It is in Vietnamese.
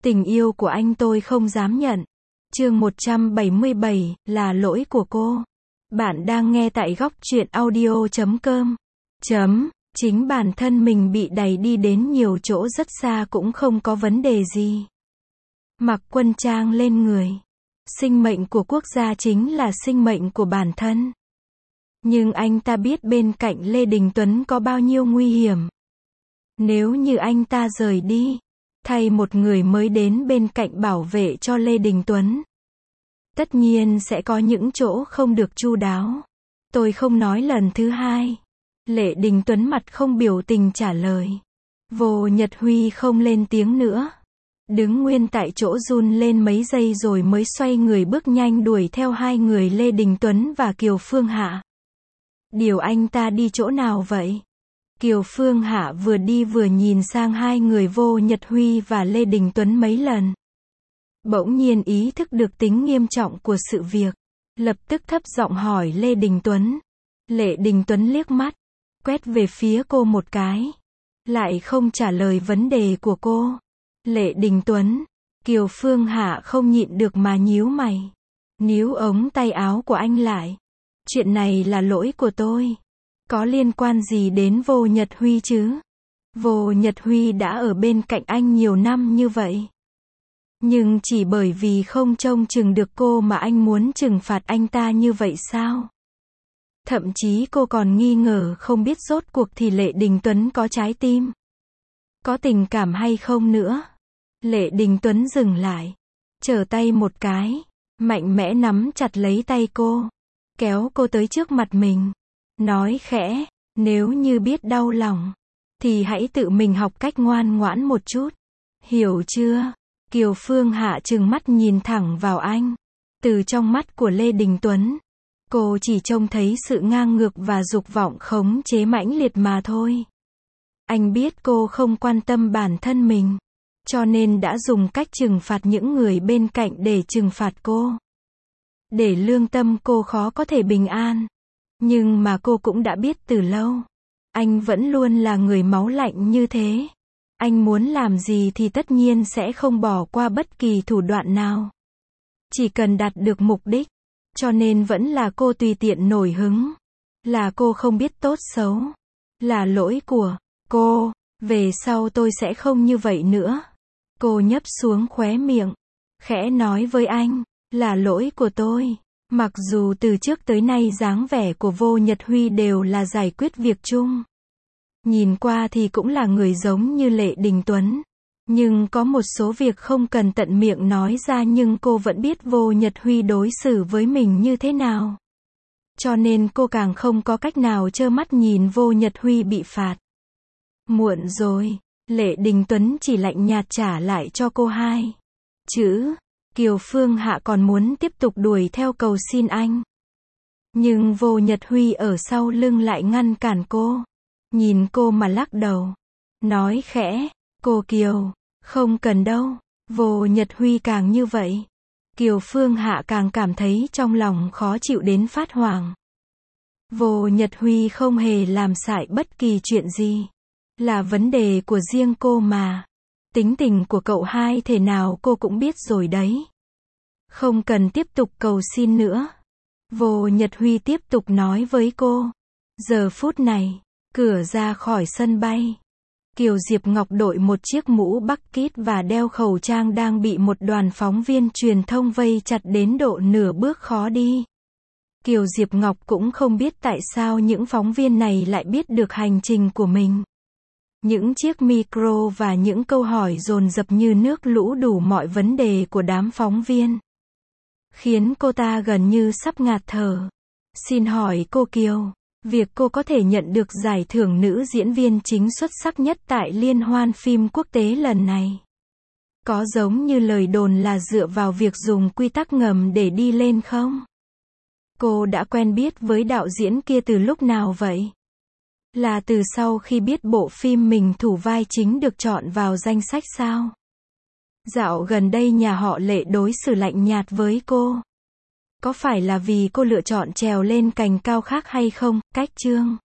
Tình yêu của anh tôi không dám nhận. Chương 177, là lỗi của cô. Bạn đang nghe tại góc truyện audio.com. Chính bản thân mình bị đẩy đi đến nhiều chỗ rất xa cũng không có vấn đề gì. Mặc quân trang lên người. Sinh mệnh của quốc gia chính là sinh mệnh của bản thân. Nhưng anh ta biết bên cạnh Lê Đình Tuấn có bao nhiêu nguy hiểm. Nếu như anh ta rời đi, thay một người mới đến bên cạnh bảo vệ cho Lê Đình Tuấn, tất nhiên sẽ có những chỗ không được chu đáo. Tôi không nói lần thứ hai. Lê Đình Tuấn mặt không biểu tình trả lời. Vô Nhật Huy không lên tiếng nữa. Đứng nguyên tại chỗ run lên mấy giây rồi mới xoay người bước nhanh đuổi theo hai người Lê Đình Tuấn và Kiều Phương Hạ. Điều anh ta đi chỗ nào vậy? Kiều Phương Hạ vừa đi vừa nhìn sang hai người Vô Nhật Huy và Lê Đình Tuấn mấy lần. Bỗng nhiên ý thức được tính nghiêm trọng của sự việc. Lập tức thấp giọng hỏi Lê Đình Tuấn. Lê Đình Tuấn liếc mắt, quét về phía cô một cái. Lại không trả lời vấn đề của cô. Lê Đình Tuấn, Kiều Phương Hạ không nhịn được mà nhíu mày. Níu ống tay áo của anh lại. Chuyện này là lỗi của tôi. Có liên quan gì đến Vô Nhật Huy chứ? Vô Nhật Huy đã ở bên cạnh anh nhiều năm như vậy. Nhưng chỉ bởi vì không trông chừng được cô mà anh muốn trừng phạt anh ta như vậy sao? Thậm chí cô còn nghi ngờ không biết rốt cuộc thì Lê Đình Tuấn có trái tim, có tình cảm hay không nữa. Lê Đình Tuấn dừng lại, trở tay một cái, mạnh mẽ nắm chặt lấy tay cô, kéo cô tới trước mặt mình, nói khẽ, nếu như biết đau lòng, thì hãy tự mình học cách ngoan ngoãn một chút. Hiểu chưa? Kiều Phương Hạ trừng mắt nhìn thẳng vào anh. Từ trong mắt của Lê Đình Tuấn, cô chỉ trông thấy sự ngang ngược và dục vọng khống chế mãnh liệt mà thôi. Anh biết cô không quan tâm bản thân mình, cho nên đã dùng cách trừng phạt những người bên cạnh để trừng phạt cô. Để lương tâm cô khó có thể bình an. Nhưng mà cô cũng đã biết từ lâu. Anh vẫn luôn là người máu lạnh như thế. Anh muốn làm gì thì tất nhiên sẽ không bỏ qua bất kỳ thủ đoạn nào. Chỉ cần đạt được mục đích. Cho nên vẫn là cô tùy tiện nổi hứng. Là cô không biết tốt xấu. Là lỗi của cô. Về sau tôi sẽ không như vậy nữa. Cô nhấp xuống khóe miệng, khẽ nói với anh, là lỗi của tôi. Mặc dù từ trước tới nay dáng vẻ của Vô Nhật Huy đều là giải quyết việc chung. Nhìn qua thì cũng là người giống như Lê Đình Tuấn. Nhưng có một số việc không cần tận miệng nói ra nhưng cô vẫn biết Vô Nhật Huy đối xử với mình như thế nào. Cho nên cô càng không có cách nào trơ mắt nhìn Vô Nhật Huy bị phạt. Muộn rồi. Lê Đình Tuấn chỉ lạnh nhạt trả lại cho cô hai chữ. Kiều Phương Hạ còn muốn tiếp tục đuổi theo cầu xin anh. Nhưng Vô Nhật Huy ở sau lưng lại ngăn cản cô. Nhìn cô mà lắc đầu. Nói khẽ, cô Kiều, không cần đâu. Vô Nhật Huy càng như vậy. Kiều Phương Hạ càng cảm thấy trong lòng khó chịu đến phát hoảng. Vô Nhật Huy không hề làm sai bất kỳ chuyện gì. Là vấn đề của riêng cô mà. Tính tình của cậu hai thế nào cô cũng biết rồi đấy. Không cần tiếp tục cầu xin nữa. Vô Nhật Huy tiếp tục nói với cô. Giờ phút này, cửa ra khỏi sân bay. Kiều Diệp Ngọc đội một chiếc mũ bucket và đeo khẩu trang đang bị một đoàn phóng viên truyền thông vây chặt đến độ nửa bước khó đi. Kiều Diệp Ngọc cũng không biết tại sao những phóng viên này lại biết được hành trình của mình. Những chiếc micro và những câu hỏi dồn dập như nước lũ đủ mọi vấn đề của đám phóng viên. Khiến cô ta gần như sắp ngạt thở. Xin hỏi cô Kiều, việc cô có thể nhận được giải thưởng nữ diễn viên chính xuất sắc nhất tại Liên hoan phim quốc tế lần này, có giống như lời đồn là dựa vào việc dùng quy tắc ngầm để đi lên không? Cô đã quen biết với đạo diễn kia từ lúc nào vậy? Là từ sau khi biết bộ phim mình thủ vai chính được chọn vào danh sách sao? Dạo gần đây nhà họ Lệ đối xử lạnh nhạt với cô. Có phải là vì cô lựa chọn trèo lên cành cao khác hay không? Cách Trương